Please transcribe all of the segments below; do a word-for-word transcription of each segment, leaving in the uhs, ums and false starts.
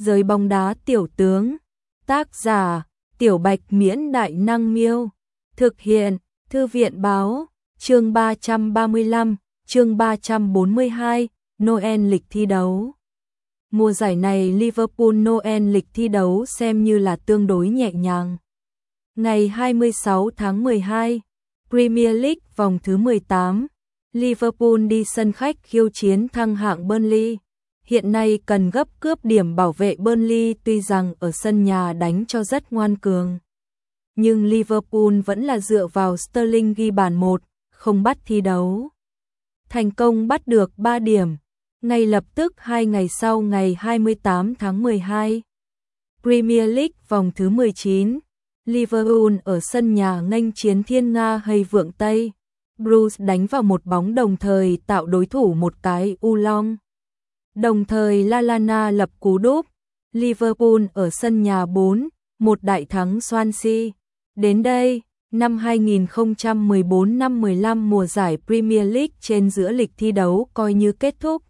Giới bóng đá tiểu tướng. Tác giả: Tiểu Bạch Miễn Đại Năng Miêu. Thực hiện: Thư viện Báo. Chương ba trăm ba mươi lăm, chương ba trăm bốn mươi hai, Noel lịch thi đấu. Mùa giải này Liverpool Noel lịch thi đấu xem như là tương đối nhẹ nhàng. Ngày hai mươi sáu tháng mười hai, Premier League vòng thứ mười tám, Liverpool đi sân khách khiêu chiến thăng hạng Burnley. Hiện nay cần gấp cướp điểm bảo vệ Burnley, tuy rằng ở sân nhà đánh cho rất ngoan cường. Nhưng Liverpool vẫn là dựa vào Sterling ghi bàn một, không bắt thi đấu. Thành công bắt được ba điểm. Ngay lập tức hai ngày sau ngày hai mươi tám tháng mười hai, Premier League vòng thứ mười chín, Liverpool ở sân nhà nghênh chiến Thiên Nga hay Vượng Tây. Bruce đánh vào một bóng đồng thời tạo đối thủ một cái u long. Đồng thời Lallana lập cú đúp. Liverpool ở sân nhà bốn một đại thắng Swansea. Đến đây, năm hai nghìn không trăm mười bốn năm mười lăm mùa giải Premier League trên giữa lịch thi đấu coi như kết thúc.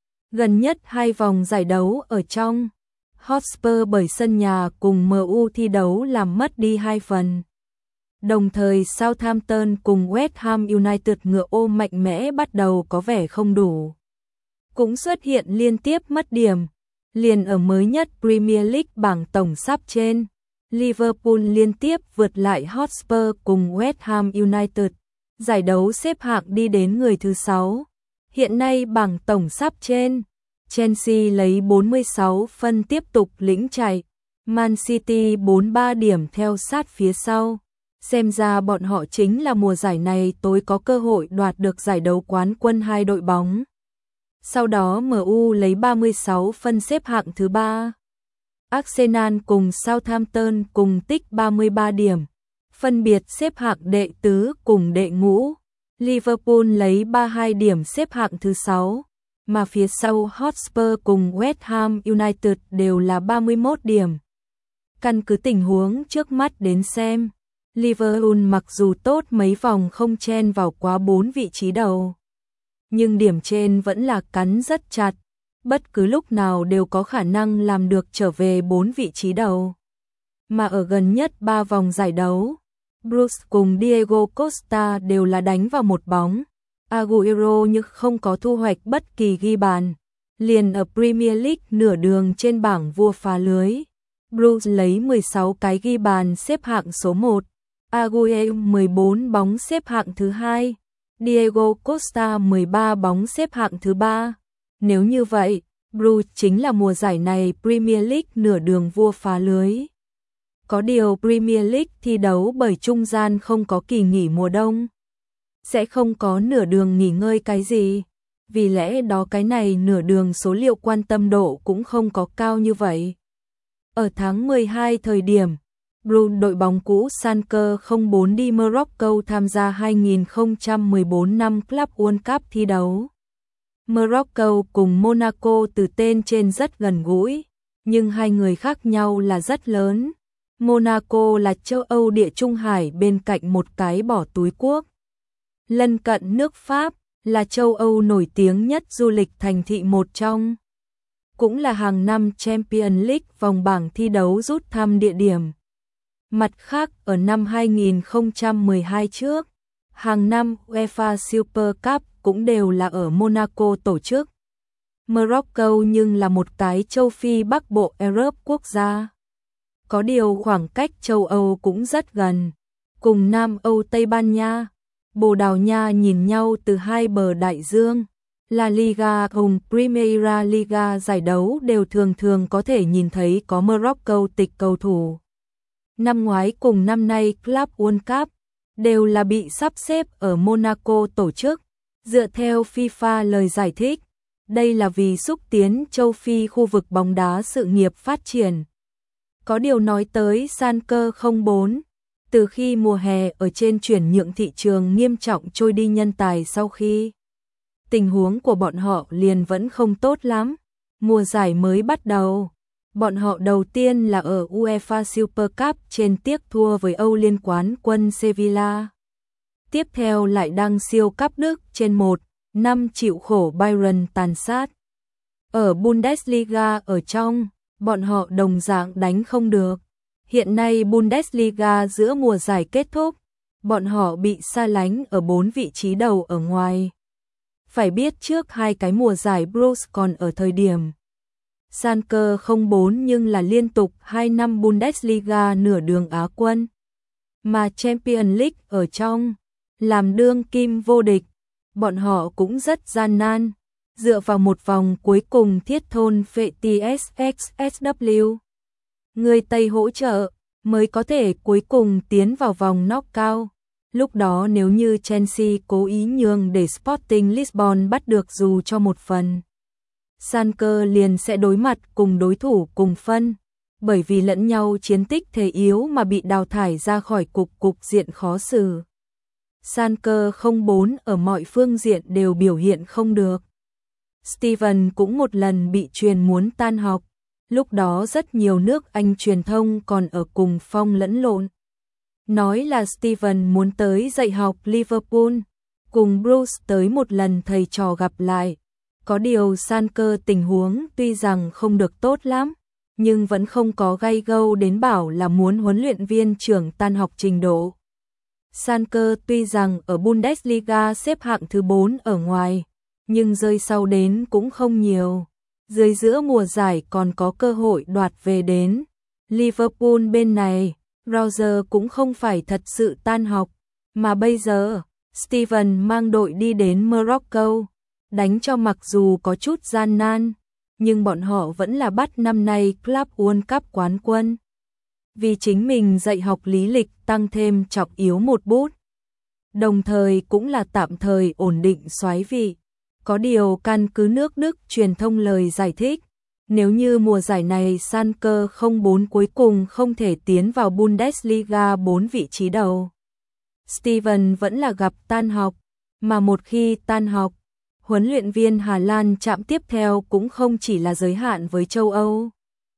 Gần nhất hai vòng giải đấu ở trong Hotspur bởi sân nhà cùng em u thi đấu làm mất đi hai phần. Đồng thời Southampton cùng West Ham United ngựa ô mạnh mẽ bắt đầu có vẻ không đủ. Cũng xuất hiện liên tiếp mất điểm. Liền ở mới nhất Premier League bảng tổng sắp trên, Liverpool liên tiếp vượt lại Hotspur cùng West Ham United. Giải đấu xếp hạng đi đến người thứ sáu. Hiện nay bảng tổng sắp trên, Chelsea lấy bốn mươi sáu phân tiếp tục lĩnh chạy, Man City bốn mươi ba điểm theo sát phía sau. Xem ra bọn họ chính là mùa giải này tối có cơ hội đoạt được giải đấu quán quân hai đội bóng. Sau đó em u lấy ba mươi sáu phân xếp hạng thứ ba. Arsenal cùng Southampton cùng tích ba mươi ba điểm, phân biệt xếp hạng đệ tứ cùng đệ ngũ. Liverpool lấy ba mươi hai điểm xếp hạng thứ sáu, mà phía sau Hotspur cùng West Ham United đều là ba mươi mốt điểm. Căn cứ tình huống trước mắt đến xem, Liverpool mặc dù tốt mấy vòng không chen vào quá bốn vị trí đầu, nhưng điểm trên vẫn là cắn rất chặt, bất cứ lúc nào đều có khả năng làm được trở về bốn vị trí đầu. Mà ở gần nhất ba vòng giải đấu, Bruce cùng Diego Costa đều là đánh vào một bóng. Aguero nhưng không có thu hoạch bất kỳ ghi bàn. Liền ở Premier League nửa đường trên bảng vua phá lưới, Bruce lấy mười sáu cái ghi bàn xếp hạng số một, Aguero mười bốn bóng xếp hạng thứ hai, Diego Costa mười ba bóng xếp hạng thứ ba. Nếu như vậy, Bruce chính là mùa giải này Premier League nửa đường vua phá lưới. Có điều Premier League thi đấu bởi trung gian không có kỳ nghỉ mùa đông, sẽ không có nửa đường nghỉ ngơi cái gì. Vì lẽ đó cái này nửa đường số liệu quan tâm độ cũng không có cao như vậy. Ở tháng mười hai thời điểm, Bruce đội bóng cũ Schalke không bốn đi Morocco tham gia hai nghìn không trăm mười bốn năm Club World Cup thi đấu. Morocco cùng Monaco từ tên trên rất gần gũi, nhưng hai người khác nhau là rất lớn. Monaco là châu Âu địa Trung Hải bên cạnh một cái bỏ túi quốc. Lân cận nước Pháp, là châu Âu nổi tiếng nhất du lịch thành thị một trong. Cũng là hàng năm Champions League vòng bảng thi đấu rút thăm địa điểm. Mặt khác ở năm hai nghìn không trăm mười hai trước, hàng năm UEFA Super Cup cũng đều là ở Monaco tổ chức. Morocco nhưng là một cái châu Phi Bắc Bộ Europe quốc gia. Có điều khoảng cách châu Âu cũng rất gần. Cùng Nam Âu Tây Ban Nha, Bồ Đào Nha nhìn nhau từ hai bờ đại dương. La Liga cùng Primera Liga giải đấu đều thường thường có thể nhìn thấy có Morocco tịch cầu thủ. Năm ngoái cùng năm nay Club World Cup đều là bị sắp xếp ở Monaco tổ chức. Dựa theo FIFA lời giải thích, đây là vì xúc tiến châu Phi khu vực bóng đá sự nghiệp phát triển. Có điều nói tới Schalke không bốn, từ khi mùa hè ở trên chuyển nhượng thị trường nghiêm trọng trôi đi nhân tài sau khi tình huống của bọn họ liền vẫn không tốt lắm. Mùa giải mới bắt đầu, bọn họ đầu tiên là ở UEFA Super Cup trên tiếc thua với Âu Liên quán quân Sevilla. Tiếp theo lại đăng siêu cúp Đức trên một năm chịu khổ Bayern tàn sát. Ở Bundesliga ở trong, bọn họ đồng dạng đánh không được. Hiện nay Bundesliga giữa mùa giải kết thúc, bọn họ bị xa lánh ở bốn vị trí đầu ở ngoài. Phải biết trước hai cái mùa giải Blues còn ở thời điểm Schalke không bốn nhưng là liên tục hai năm Bundesliga nửa đường Á quân. Mà Champions League ở trong, làm đương kim vô địch, bọn họ cũng rất gian nan, dựa vào một vòng cuối cùng thiết thôn phệ tê ét ích ét vê. Người Tây hỗ trợ mới có thể cuối cùng tiến vào vòng knockout. Lúc đó nếu như Chelsea cố ý nhường để Sporting Lisbon bắt được dù cho một phần, Schalke liền sẽ đối mặt cùng đối thủ cùng phân, bởi vì lẫn nhau chiến tích thể yếu mà bị đào thải ra khỏi cục cục diện khó xử. Schalke không bốn ở mọi phương diện đều biểu hiện không được. Steven cũng một lần bị truyền muốn tan học, lúc đó rất nhiều nước Anh truyền thông còn ở cùng phong lẫn lộn. Nói là Steven muốn tới dạy học Liverpool, cùng Bruce tới một lần thầy trò gặp lại. Có điều Schalke tình huống tuy rằng không được tốt lắm, nhưng vẫn không có gay gâu đến bảo là muốn huấn luyện viên trưởng tan học trình độ. Schalke tuy rằng ở Bundesliga xếp hạng thứ bốn ở ngoài, nhưng rơi sau đến cũng không nhiều. Dưới giữa mùa giải còn có cơ hội đoạt về đến. Liverpool bên này, Roger cũng không phải thật sự tan học, mà bây giờ, Steven mang đội đi đến Morocco, đánh cho mặc dù có chút gian nan, nhưng bọn họ vẫn là bắt năm nay Club World Cup quán quân. Vì chính mình dạy học lý lịch tăng thêm trọng yếu một bút, đồng thời cũng là tạm thời ổn định soái vị. Có điều căn cứ nước Đức truyền thông lời giải thích, nếu như mùa giải này Schalke không bốn cuối cùng không thể tiến vào Bundesliga bốn vị trí đầu, Steven vẫn là gặp tan học, mà một khi tan học, huấn luyện viên Hà Lan chạm tiếp theo cũng không chỉ là giới hạn với châu Âu.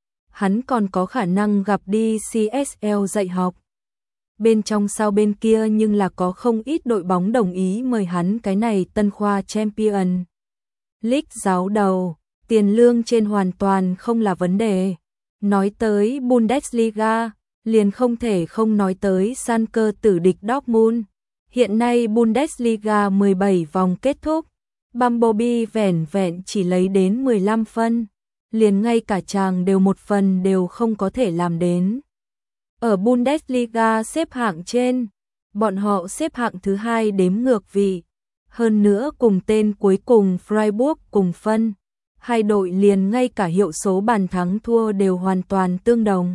Hắn còn có khả năng gặp đi xê ét lờ dạy học. Bên trong sau bên kia nhưng là có không ít đội bóng đồng ý mời hắn cái này tân khoa Champions League giáo đầu, tiền lương trên hoàn toàn không là vấn đề. Nói tới Bundesliga, liền không thể không nói tới Schalke tử địch Dortmund. Hiện nay Bundesliga mười bảy vòng kết thúc, Bumblebee vẻn vẹn chỉ lấy đến mười lăm phân, liền ngay cả chàng đều một phần đều không có thể làm đến. Ở Bundesliga xếp hạng trên, bọn họ xếp hạng thứ hai đếm ngược vị, hơn nữa cùng tên cuối cùng Freiburg cùng phân, hai đội liền ngay cả hiệu số bàn thắng thua đều hoàn toàn tương đồng.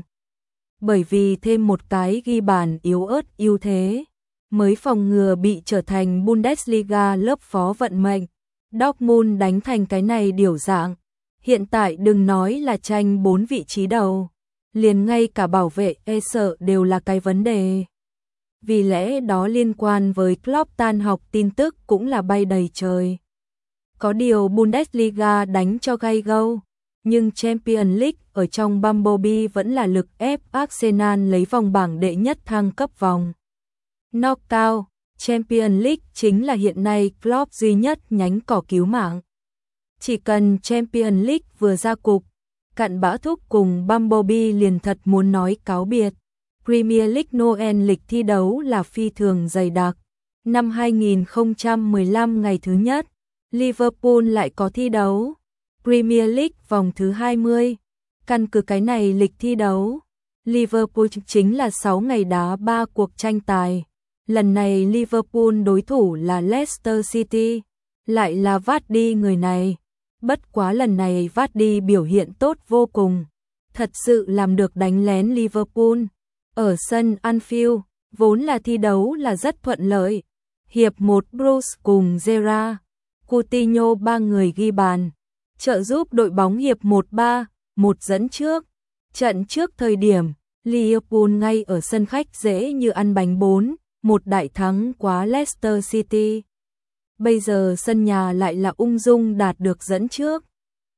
Bởi vì thêm một cái ghi bàn yếu ớt ưu thế, mới phòng ngừa bị trở thành Bundesliga lớp phó vận mệnh. Dortmund đánh thành cái này điều dạng, hiện tại đừng nói là tranh bốn vị trí đầu, liền ngay cả bảo vệ e sợ đều là cái vấn đề. Vì lẽ đó liên quan với Klopp tan học tin tức cũng là bay đầy trời. Có điều Bundesliga đánh cho gay gâu, nhưng Champions League ở trong Bumblebee vẫn là lực ép Arsenal lấy vòng bảng đệ nhất thăng cấp vòng knockout. Champions League chính là hiện nay Klopp duy nhất nhánh cỏ cứu mạng. Chỉ cần Champions League vừa ra cục, cặn bã thúc cùng Bumblebee liền thật muốn nói cáo biệt. Premier League Noel lịch thi đấu là phi thường dày đặc. Năm hai nghìn không trăm mười lăm ngày thứ nhất, Liverpool lại có thi đấu. Premier League vòng thứ hai mươi. Căn cứ cái này lịch thi đấu, Liverpool chính là sáu ngày đá ba cuộc tranh tài. Lần này Liverpool đối thủ là Leicester City, lại là Vardy người này. Bất quá lần này Vardy biểu hiện tốt vô cùng, thật sự làm được đánh lén Liverpool. Ở sân Anfield, vốn là thi đấu là rất thuận lợi. Hiệp một Bruce cùng Gerrard, Coutinho ba người ghi bàn, trợ giúp đội bóng hiệp một ba, một dẫn trước. Trận trước thời điểm, Liverpool ngay ở sân khách dễ như ăn bánh bốn, một đại thắng quá Leicester City. Bây giờ sân nhà lại là ung dung đạt được dẫn trước.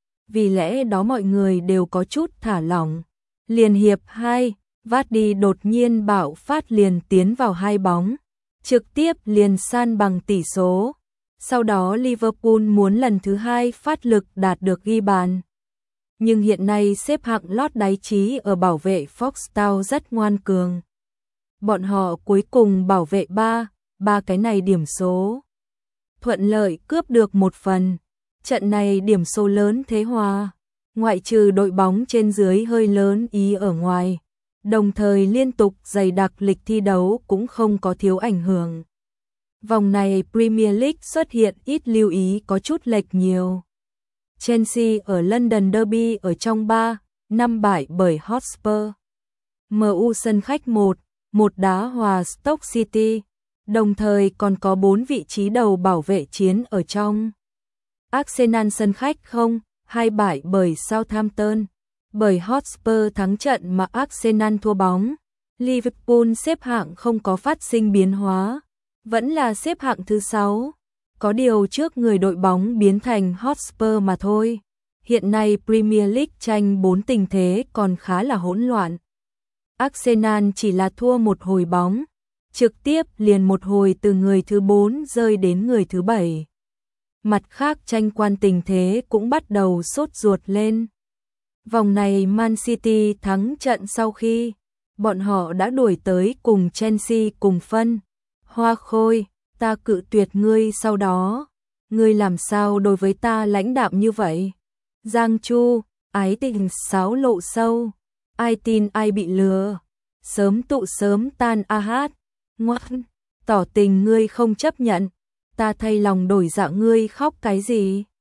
Vì lẽ đó mọi người đều có chút thả lỏng. Liền hiệp hai, Vardy đột nhiên bạo phát liền tiến vào hai bóng, trực tiếp liền san bằng tỷ số. Sau đó Liverpool muốn lần thứ hai phát lực đạt được ghi bàn. nhưng hiện nay xếp hạng lót đáy chí ở bảo vệ Foxtown rất ngoan cường. Bọn họ cuối cùng bảo vệ ba, ba cái này điểm số. Thuận lợi cướp được một phần. Trận này điểm số lớn thế hòa. Ngoại trừ đội bóng trên dưới hơi lớn ý ở ngoài. Đồng thời liên tục dày đặc lịch thi đấu cũng không có thiếu ảnh hưởng. Vòng này Premier League xuất hiện ít lưu ý có chút lệch nhiều. Chelsea ở London Derby ở trong ba, năm bại bởi Hotspur. em u sân khách một, một đá hòa Stoke City, đồng thời còn có bốn vị trí đầu bảo vệ chiến ở trong. Arsenal sân khách không, hai bại bởi Southampton, bởi Hotspur thắng trận mà Arsenal thua bóng. Liverpool xếp hạng không có phát sinh biến hóa, vẫn là xếp hạng thứ sáu. Có điều trước người đội bóng biến thành Hotspur mà thôi. Hiện nay Premier League tranh bốn tình thế còn khá là hỗn loạn. Arsenal chỉ là thua một hồi bóng, trực tiếp liền một hồi từ người thứ bốn rơi đến người thứ bảy. Mặt khác tranh quan tình thế cũng bắt đầu sốt ruột lên. Vòng này Man City thắng trận sau khi bọn họ đã đuổi tới cùng Chelsea cùng phân. Hoa Khôi, ta cự tuyệt ngươi sau đó. Ngươi làm sao đối với ta lãnh đạm như vậy? Giang Chu, ái tình sáo lộ sâu. Ai tin ai bị lừa. Sớm tụ sớm tan a hát. Ngoan, tỏ tình ngươi không chấp nhận. Ta thay lòng đổi dạ ngươi khóc cái gì?